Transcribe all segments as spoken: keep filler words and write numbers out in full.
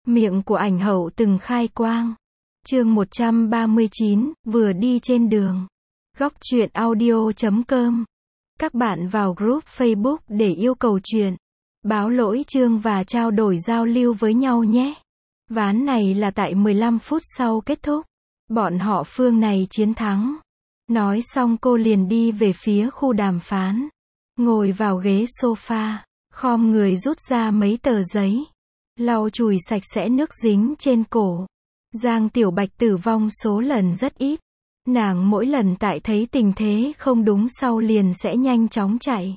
Miệng của ảnh hậu từng khai quang. Chương một trăm ba mươi chín, vừa đi trên đường. Góc truyện audio chấm com. Các bạn vào group Facebook để yêu cầu truyện, báo lỗi chương và trao đổi giao lưu với nhau nhé. Ván này là tại mười lăm phút sau kết thúc. Bọn họ phương này chiến thắng. Nói xong cô liền đi về phía khu đàm phán. Ngồi vào ghế sofa, khom người rút ra mấy tờ giấy. Lau chùi sạch sẽ nước dính trên cổ. Giang Tiểu Bạch tử vong số lần rất ít. Nàng mỗi lần tại thấy tình thế không đúng sau liền sẽ nhanh chóng chạy.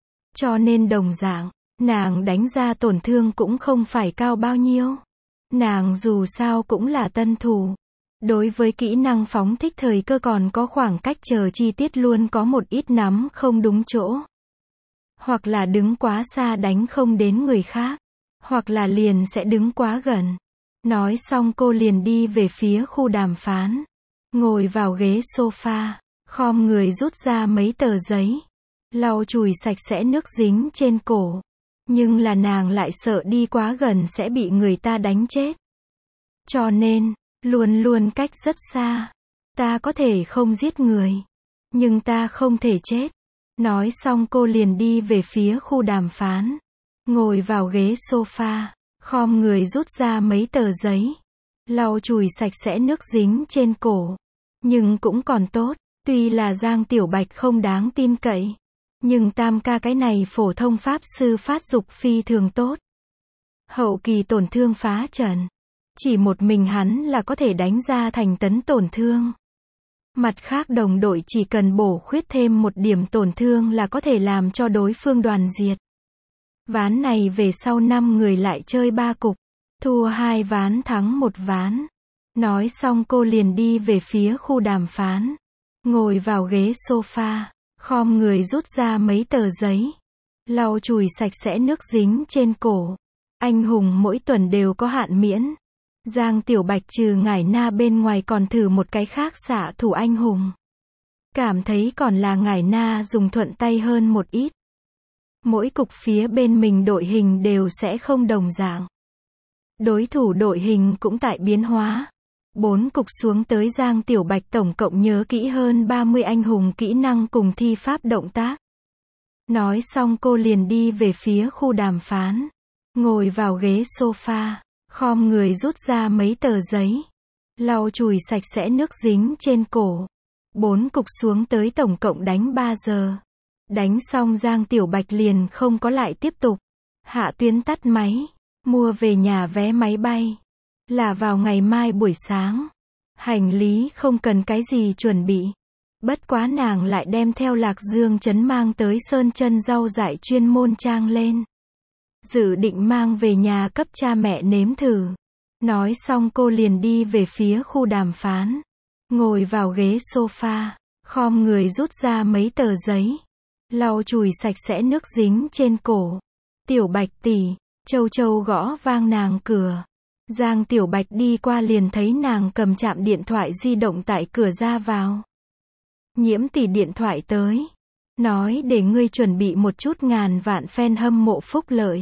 Cho nên đồng dạng, nàng đánh ra tổn thương cũng không phải cao bao nhiêu. Nàng dù sao cũng là tân thủ. Đối với kỹ năng phóng thích thời cơ còn có khoảng cách chờ chi tiết luôn có một ít nắm không đúng chỗ. Hoặc là đứng quá xa đánh không đến người khác. Hoặc là liền sẽ đứng quá gần. Nói xong cô liền đi về phía khu đàm phán. Ngồi vào ghế sofa, khom người rút ra mấy tờ giấy. Lau chùi sạch sẽ nước dính trên cổ. Nhưng là nàng lại sợ đi quá gần sẽ bị người ta đánh chết. Cho nên, luôn luôn cách rất xa. Ta có thể không giết người. Nhưng ta không thể chết. Nói xong cô liền đi về phía khu đàm phán. Ngồi vào ghế sofa, khom người rút ra mấy tờ giấy. Lau chùi sạch sẽ nước dính trên cổ. Nhưng cũng còn tốt, tuy là Giang Tiểu Bạch không đáng tin cậy. Nhưng tam ca cái này phổ thông pháp sư phát dục phi thường tốt. Hậu kỳ tổn thương phá trần. Chỉ một mình hắn là có thể đánh ra thành tấn tổn thương. Mặt khác đồng đội chỉ cần bổ khuyết thêm một điểm tổn thương là có thể làm cho đối phương đoàn diệt. Ván này về sau năm người lại chơi ba cục. Thua hai ván thắng một ván. Nói xong cô liền đi về phía khu đàm phán. Ngồi vào ghế sofa, khom người rút ra mấy tờ giấy. Lau chùi sạch sẽ nước dính trên cổ. Anh hùng mỗi tuần đều có hạn miễn. Giang Tiểu Bạch trừ ngải na bên ngoài còn thử một cái khác xạ thủ anh hùng. Cảm thấy còn là ngải na dùng thuận tay hơn một ít. Mỗi cục phía bên mình đội hình đều sẽ không đồng dạng. Đối thủ đội hình cũng tại biến hóa. Bốn cục xuống tới Giang Tiểu Bạch tổng cộng nhớ kỹ hơn ba mươi anh hùng kỹ năng cùng thi pháp động tác. Nói xong cô liền đi về phía khu đàm phán. Ngồi vào ghế sofa, khom người rút ra mấy tờ giấy. Lau chùi sạch sẽ nước dính trên cổ. Bốn cục xuống tới tổng cộng đánh ba giờ. Đánh xong Giang Tiểu Bạch liền không có lại tiếp tục. Hạ Tuyến tắt máy. Mua về nhà vé máy bay. Là vào ngày mai buổi sáng. Hành lý không cần cái gì chuẩn bị. Bất quá nàng lại đem theo Lạc Dương trấn mang tới sơn chân rau dại chuyên môn trang lên. Dự định mang về nhà cấp cha mẹ nếm thử. Nói xong cô liền đi về phía khu đàm phán. Ngồi vào ghế sofa, khom người rút ra mấy tờ giấy. Lau chùi sạch sẽ nước dính trên cổ. Tiểu Bạch tỷ, Châu Châu gõ vang nàng cửa. Giang Tiểu Bạch đi qua liền thấy nàng cầm chạm điện thoại di động tại cửa ra vào. Nhiễm tỷ điện thoại tới. Nói để ngươi chuẩn bị một chút ngàn vạn fan hâm mộ phúc lợi.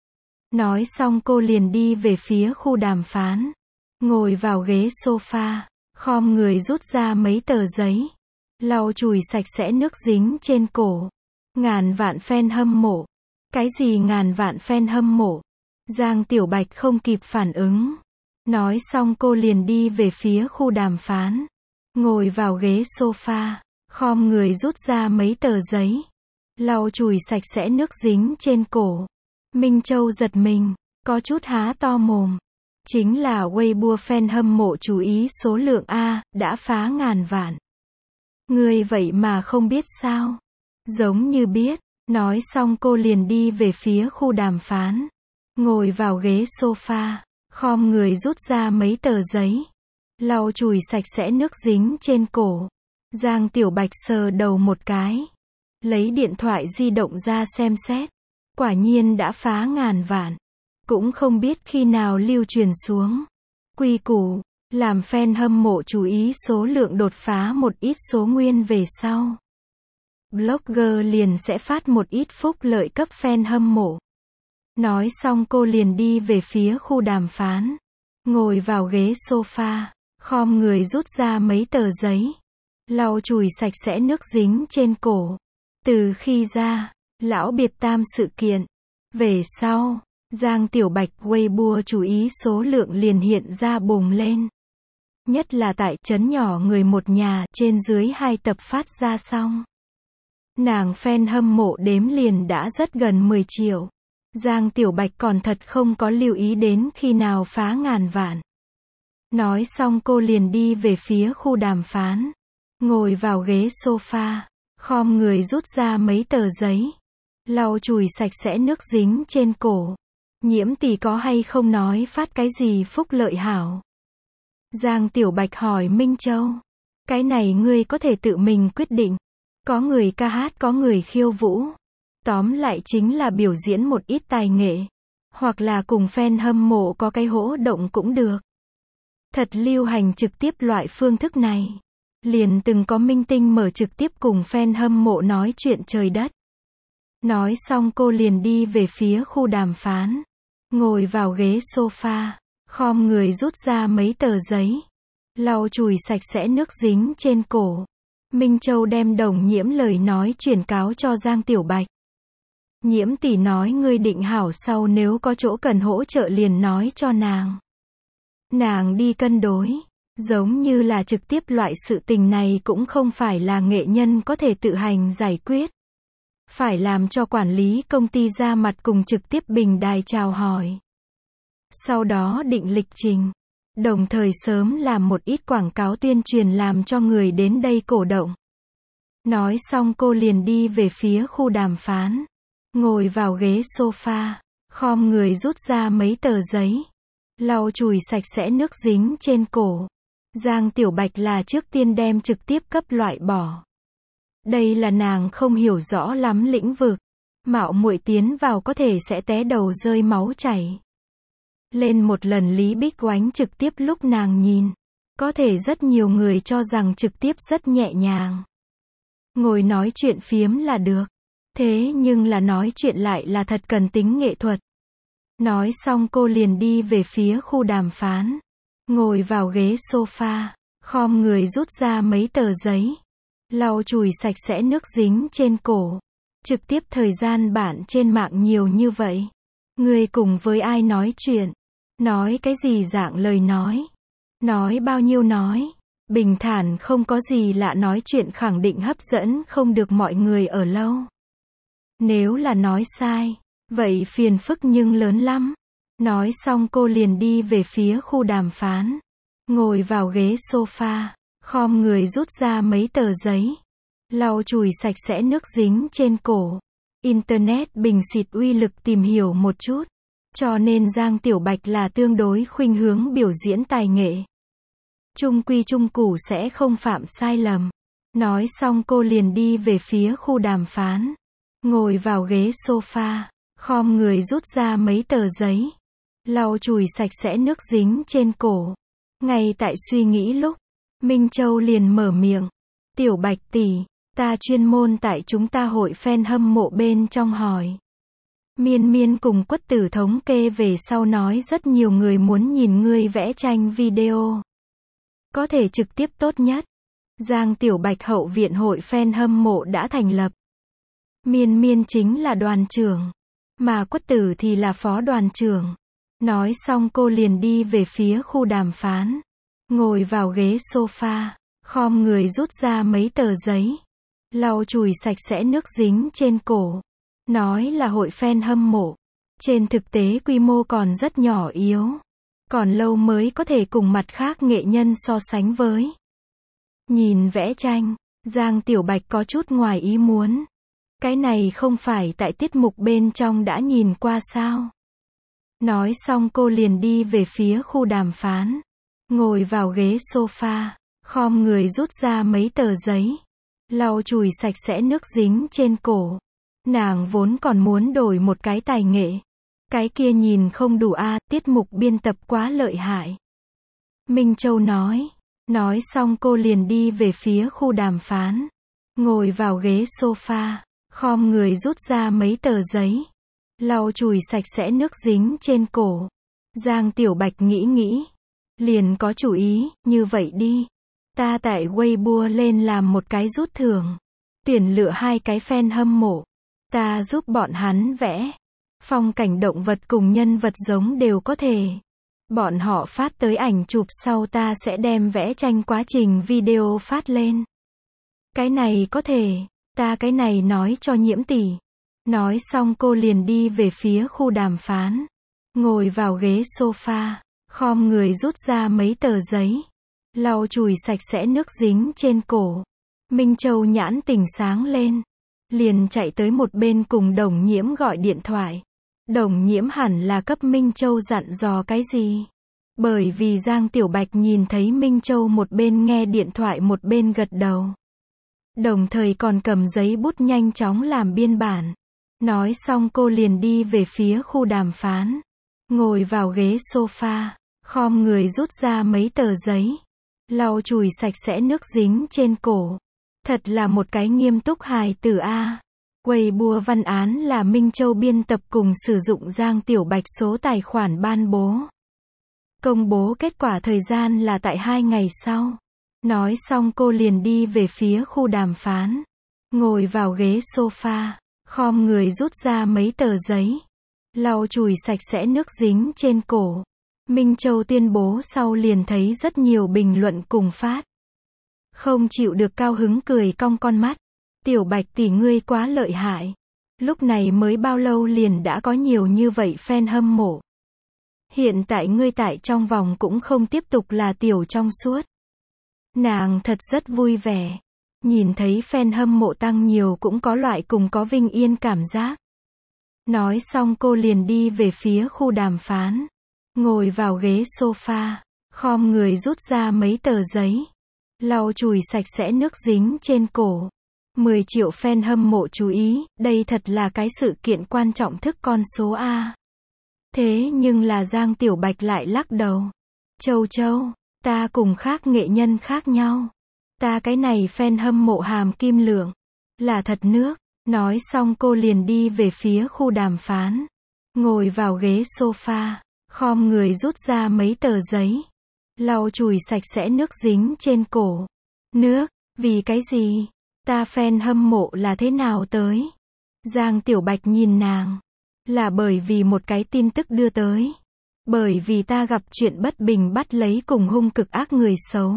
Nói xong cô liền đi về phía khu đàm phán. Ngồi vào ghế sofa, khom người rút ra mấy tờ giấy. Lau chùi sạch sẽ nước dính trên cổ. Ngàn vạn fan hâm mộ. Cái gì ngàn vạn fan hâm mộ? Giang Tiểu Bạch không kịp phản ứng. Nói xong cô liền đi về phía khu đàm phán. Ngồi vào ghế sofa, khom người rút ra mấy tờ giấy. Lau chùi sạch sẽ nước dính trên cổ. Minh Châu giật mình, có chút há to mồm. Chính là Weibo fan hâm mộ chú ý số lượng A, đã phá ngàn vạn. Người vậy mà không biết sao? Giống như biết. Nói xong cô liền đi về phía khu đàm phán. Ngồi vào ghế sofa, khom người rút ra mấy tờ giấy. Lau chùi sạch sẽ nước dính trên cổ. Giang Tiểu Bạch sờ đầu một cái. Lấy điện thoại di động ra xem xét. Quả nhiên đã phá ngàn vạn. Cũng không biết khi nào lưu truyền xuống. Quy củ, làm fan hâm mộ chú ý số lượng đột phá một ít số nguyên về sau. Blogger liền sẽ phát một ít phúc lợi cấp fan hâm mộ. Nói xong cô liền đi về phía khu đàm phán. Ngồi vào ghế sofa, khom người rút ra mấy tờ giấy. Lau chùi sạch sẽ nước dính trên cổ. Từ khi ra, lão biệt tam sự kiện. Về sau, Giang Tiểu Bạch Weibo chú ý số lượng liền hiện ra bùng lên. Nhất là tại trấn nhỏ người một nhà, trên dưới hai tập phát ra xong. Nàng fan hâm mộ đếm liền đã rất gần mười triệu. Giang Tiểu Bạch còn thật không có lưu ý đến khi nào phá ngàn vạn. Nói xong cô liền đi về phía khu đàm phán. Ngồi vào ghế sofa, khom người rút ra mấy tờ giấy. Lau chùi sạch sẽ nước dính trên cổ. Nhiễm tỷ có hay không nói phát cái gì phúc lợi hảo? Giang Tiểu Bạch hỏi Minh Châu. Cái này ngươi có thể tự mình quyết định. Có người ca hát, có người khiêu vũ. Tóm lại chính là biểu diễn một ít tài nghệ. Hoặc là cùng fan hâm mộ có cái hỗ động cũng được. Thật lưu hành trực tiếp loại phương thức này. Liền từng có minh tinh mở trực tiếp cùng fan hâm mộ nói chuyện trời đất. Nói xong cô liền đi về phía khu đàm phán. Ngồi vào ghế sofa, khom người rút ra mấy tờ giấy. Lau chùi sạch sẽ nước dính trên cổ. Minh Châu đem Đồng Nhiễm lời nói truyền cáo cho Giang Tiểu Bạch. Nhiễm tỷ nói ngươi định hảo sau nếu có chỗ cần hỗ trợ liền nói cho nàng. Nàng đi cân đối. Giống như là trực tiếp loại sự tình này cũng không phải là nghệ nhân có thể tự hành giải quyết. Phải làm cho quản lý công ty ra mặt cùng trực tiếp bình đài chào hỏi. Sau đó định lịch trình. Đồng thời sớm làm một ít quảng cáo tuyên truyền làm cho người đến đây cổ động. Nói xong cô liền đi về phía khu đàm phán. Ngồi vào ghế sofa, khom người rút ra mấy tờ giấy. Lau chùi sạch sẽ nước dính trên cổ. Giang Tiểu Bạch là trước tiên đem trực tiếp cấp loại bỏ. Đây là nàng không hiểu rõ lắm lĩnh vực. Mạo muội tiến vào có thể sẽ té đầu rơi máu chảy. Lên một lần Lý Bích Oánh trực tiếp lúc nàng nhìn. Có thể rất nhiều người cho rằng trực tiếp rất nhẹ nhàng. Ngồi nói chuyện phiếm là được. Thế nhưng là nói chuyện lại là thật cần tính nghệ thuật. Nói xong cô liền đi về phía khu đàm phán. Ngồi vào ghế sofa, khom người rút ra mấy tờ giấy. Lau chùi sạch sẽ nước dính trên cổ. Trực tiếp thời gian bạn trên mạng nhiều như vậy. Người cùng với ai nói chuyện? Nói cái gì dạng lời nói? Nói bao nhiêu nói? Bình thản không có gì lạ, nói chuyện khẳng định hấp dẫn không được mọi người ở lâu. Nếu là nói sai, vậy phiền phức nhưng lớn lắm. Nói xong cô liền đi về phía khu đàm phán. Ngồi vào ghế sofa, khom người rút ra mấy tờ giấy. Lau chùi sạch sẽ nước dính trên cổ. Internet bình xịt uy lực tìm hiểu một chút. Cho nên Giang Tiểu Bạch là tương đối khuynh hướng biểu diễn tài nghệ. Trung quy trung củ sẽ không phạm sai lầm. Nói xong cô liền đi về phía khu đàm phán. Ngồi vào ghế sofa, khom người rút ra mấy tờ giấy. Lau chùi sạch sẽ nước dính trên cổ. Ngay tại suy nghĩ lúc, Minh Châu liền mở miệng. Tiểu Bạch tỷ, ta chuyên môn tại chúng ta hội fan hâm mộ bên trong hỏi. Miên Miên cùng Quất Tử thống kê về sau nói rất nhiều người muốn nhìn ngươi vẽ tranh video. Có thể trực tiếp tốt nhất. Giang Tiểu Bạch hậu viện hội fan hâm mộ đã thành lập. Miên Miên chính là đoàn trưởng, mà Quất Tử thì là phó đoàn trưởng. Nói xong cô liền đi về phía khu đàm phán. Ngồi vào ghế sofa, khom người rút ra mấy tờ giấy. Lau chùi sạch sẽ nước dính trên cổ. Nói là hội fan hâm mộ. Trên thực tế quy mô còn rất nhỏ yếu. Còn lâu mới có thể cùng mặt khác nghệ nhân so sánh với. Nhìn vẽ tranh, Giang Tiểu Bạch có chút ngoài ý muốn. Cái này không phải tại tiết mục bên trong đã nhìn qua sao? Nói xong cô liền đi về phía khu đàm phán. Ngồi vào ghế sofa, khom người rút ra mấy tờ giấy. Lau chùi sạch sẽ nước dính trên cổ. Nàng vốn còn muốn đổi một cái tài nghệ. Cái kia nhìn không đủ a, à, tiết mục biên tập quá lợi hại. Minh Châu nói. Nói xong cô liền đi về phía khu đàm phán. Ngồi vào ghế sofa, khom người rút ra mấy tờ giấy. lau chùi sạch sẽ nước dính trên cổ. Giang Tiểu Bạch nghĩ nghĩ, liền có chủ ý, như vậy đi. Ta tại Weibo lên làm một cái rút thưởng. Tuyển lựa hai cái fan hâm mộ. Ta giúp bọn hắn vẽ. Phong cảnh động vật cùng nhân vật giống đều có thể. Bọn họ phát tới ảnh chụp sau ta sẽ đem vẽ tranh quá trình video phát lên. Cái này có thể. Ta cái này nói cho Nhiễm tỷ. Nói xong cô liền đi về phía khu đàm phán. Ngồi vào ghế sofa. Khom người rút ra mấy tờ giấy. Lau chùi sạch sẽ nước dính trên cổ. Minh Châu nhãn tỉnh sáng lên. Liền chạy tới một bên cùng Đồng Nhiễm gọi điện thoại. Đồng Nhiễm hẳn là cấp Minh Châu dặn dò cái gì. Bởi vì Giang Tiểu Bạch nhìn thấy Minh Châu một bên nghe điện thoại một bên gật đầu. Đồng thời còn cầm giấy bút nhanh chóng làm biên bản. Nói xong cô liền đi về phía khu đàm phán. Ngồi vào ghế sofa. Khom người rút ra mấy tờ giấy. Lau chùi sạch sẽ nước dính trên cổ. Thật là một cái nghiêm túc hài tử a. Weibo văn án là Minh Châu biên tập cùng sử dụng Giang Tiểu Bạch số tài khoản ban bố. Công bố kết quả thời gian là tại hai ngày sau. Nói xong cô liền đi về phía khu đàm phán. Ngồi vào ghế sofa. Khom người rút ra mấy tờ giấy. Lau chùi sạch sẽ nước dính trên cổ. Minh Châu tuyên bố sau liền thấy rất nhiều bình luận cùng phát. Không chịu được cao hứng cười cong con mắt. Tiểu Bạch tỷ ngươi quá lợi hại. Lúc này mới bao lâu liền đã có nhiều như vậy fan hâm mộ. Hiện tại ngươi tại trong vòng cũng không tiếp tục là tiểu trong suốt. Nàng thật rất vui vẻ. Nhìn thấy fan hâm mộ tăng nhiều cũng có loại cùng có vinh yên cảm giác. Nói xong cô liền đi về phía khu đàm phán. Ngồi vào ghế sofa. Khom người rút ra mấy tờ giấy. Lau chùi sạch sẽ nước dính trên cổ. mười triệu fan hâm mộ chú ý, đây thật là cái sự kiện quan trọng thức con số A. Thế nhưng là Giang Tiểu Bạch lại lắc đầu. Châu Châu, ta cùng khác nghệ nhân khác nhau. Ta cái này fan hâm mộ hàm kim lượng. Là thật nước. Nói xong cô liền đi về phía khu đàm phán. Ngồi vào ghế sofa. Khom người rút ra mấy tờ giấy. Lau chùi sạch sẽ nước dính trên cổ. Nước, vì cái gì? Ta fan hâm mộ là thế nào tới? Giang Tiểu Bạch nhìn nàng. Là bởi vì một cái tin tức đưa tới. Bởi vì ta gặp chuyện bất bình bắt lấy cùng hung cực ác người xấu.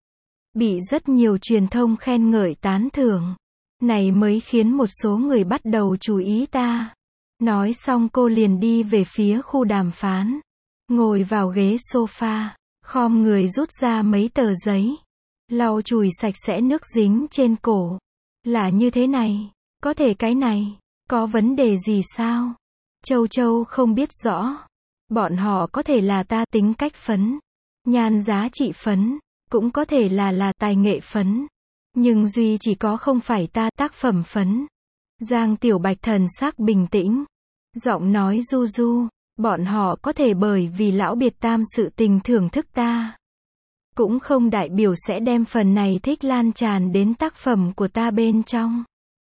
Bị rất nhiều truyền thông khen ngợi tán thưởng. Này mới khiến một số người bắt đầu chú ý ta. Nói xong cô liền đi về phía khu đàm phán. Ngồi vào ghế sofa. Khom người rút ra mấy tờ giấy. Lau chùi sạch sẽ nước dính trên cổ. Là như thế này. Có thể cái này. Có vấn đề gì sao? Châu Châu không biết rõ. Bọn họ có thể là ta tính cách phấn. Nhan giá trị phấn. Cũng có thể là là tài nghệ phấn. Nhưng duy chỉ có không phải ta tác phẩm phấn. Giang Tiểu Bạch thần sắc bình tĩnh. Giọng nói du du. Bọn họ có thể bởi vì lão biệt tam sự tình thưởng thức ta. Cũng không đại biểu sẽ đem phần này thích lan tràn đến tác phẩm của ta bên trong.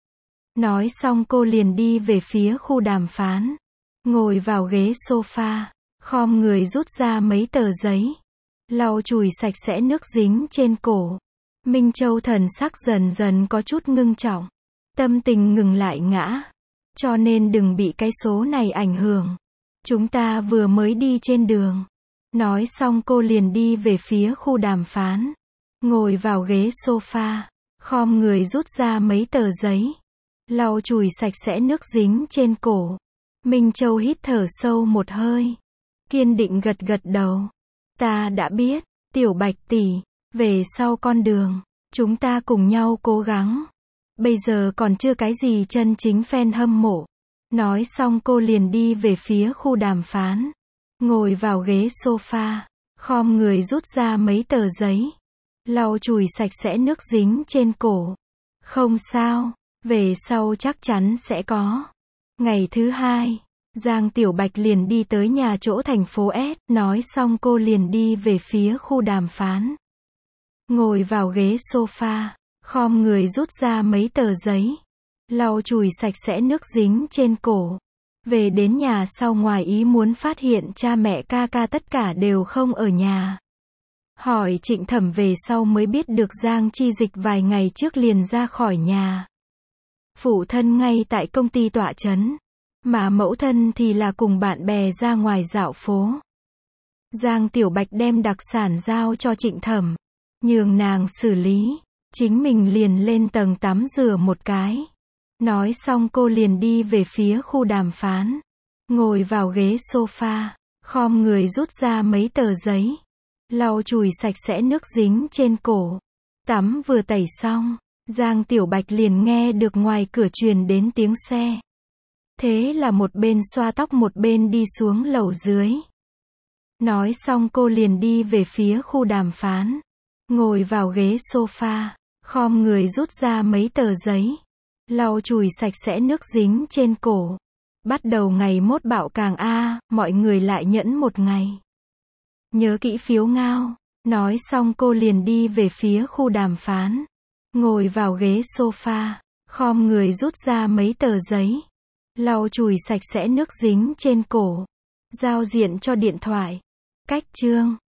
Nói xong cô liền đi về phía khu đàm phán. Ngồi vào ghế sofa. Khom người rút ra mấy tờ giấy. Lau chùi sạch sẽ nước dính trên cổ. Minh Châu thần sắc dần dần có chút ngưng trọng. Tâm tình ngừng lại ngã. Cho nên đừng bị cái số này ảnh hưởng. Chúng ta vừa mới đi trên đường. Nói xong cô liền đi về phía khu đàm phán. Ngồi vào ghế sofa. Khom người rút ra mấy tờ giấy. Lau chùi sạch sẽ nước dính trên cổ. Minh Châu hít thở sâu một hơi. Kiên định gật gật đầu. Ta đã biết, Tiểu Bạch tỷ, về sau con đường, chúng ta cùng nhau cố gắng. Bây giờ còn chưa cái gì chân chính fan hâm mộ. Nói xong cô liền đi về phía khu đàm phán. Ngồi vào ghế sofa. Khom người rút ra mấy tờ giấy. Lau chùi sạch sẽ nước dính trên cổ. Không sao, về sau chắc chắn sẽ có. Ngày thứ hai, Giang Tiểu Bạch liền đi tới nhà chỗ thành phố S. Nói xong cô liền đi về phía khu đàm phán. Ngồi vào ghế sofa. Khom người rút ra mấy tờ giấy. Lau chùi sạch sẽ nước dính trên cổ. Về đến nhà sau ngoài ý muốn phát hiện cha mẹ ca ca tất cả đều không ở nhà. Hỏi Trịnh Thẩm về sau mới biết được Giang Chi Dịch vài ngày trước liền ra khỏi nhà. Phụ thân ngay tại công ty tọa chấn, mà mẫu thân thì là cùng bạn bè ra ngoài dạo phố. Giang Tiểu Bạch đem đặc sản giao cho Trịnh Thẩm, nhường nàng xử lý, chính mình liền lên tầng tắm rửa một cái. Nói xong cô liền đi về phía khu đàm phán, ngồi vào ghế sofa, khom người rút ra mấy tờ giấy, lau chùi sạch sẽ nước dính trên cổ. Tắm vừa tẩy xong, Giang Tiểu Bạch liền nghe được ngoài cửa truyền đến tiếng xe. Thế là một bên xoa tóc một bên đi xuống lầu dưới. Nói xong cô liền đi về phía khu đàm phán, ngồi vào ghế sofa, khom người rút ra mấy tờ giấy, lau chùi sạch sẽ nước dính trên cổ. Bắt đầu ngày mốt bạo càng a, mọi người lại nhẫn một ngày. Nhớ kỹ phiếu ngao. Nói xong cô liền đi về phía khu đàm phán, ngồi vào ghế sofa, khom người rút ra mấy tờ giấy, lau chùi sạch sẽ nước dính trên cổ. Giao diện cho điện thoại. Cách chương